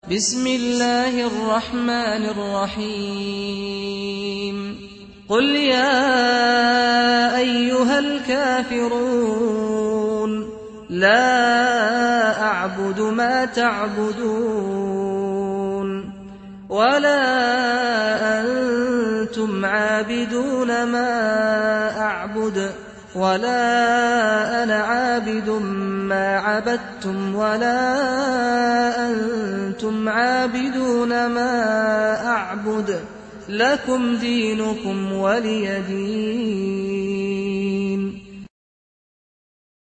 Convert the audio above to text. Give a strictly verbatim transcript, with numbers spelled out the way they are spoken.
بسم الله الرحمن الرحيم قل يا أيها الكافرون لا أعبد ما تعبدون ولا أنتم عابدون ما أعبد ولا أنا عابد ما عبدتم ولا أنتم عابدون ما أعبد لكم دينكم ولي دين.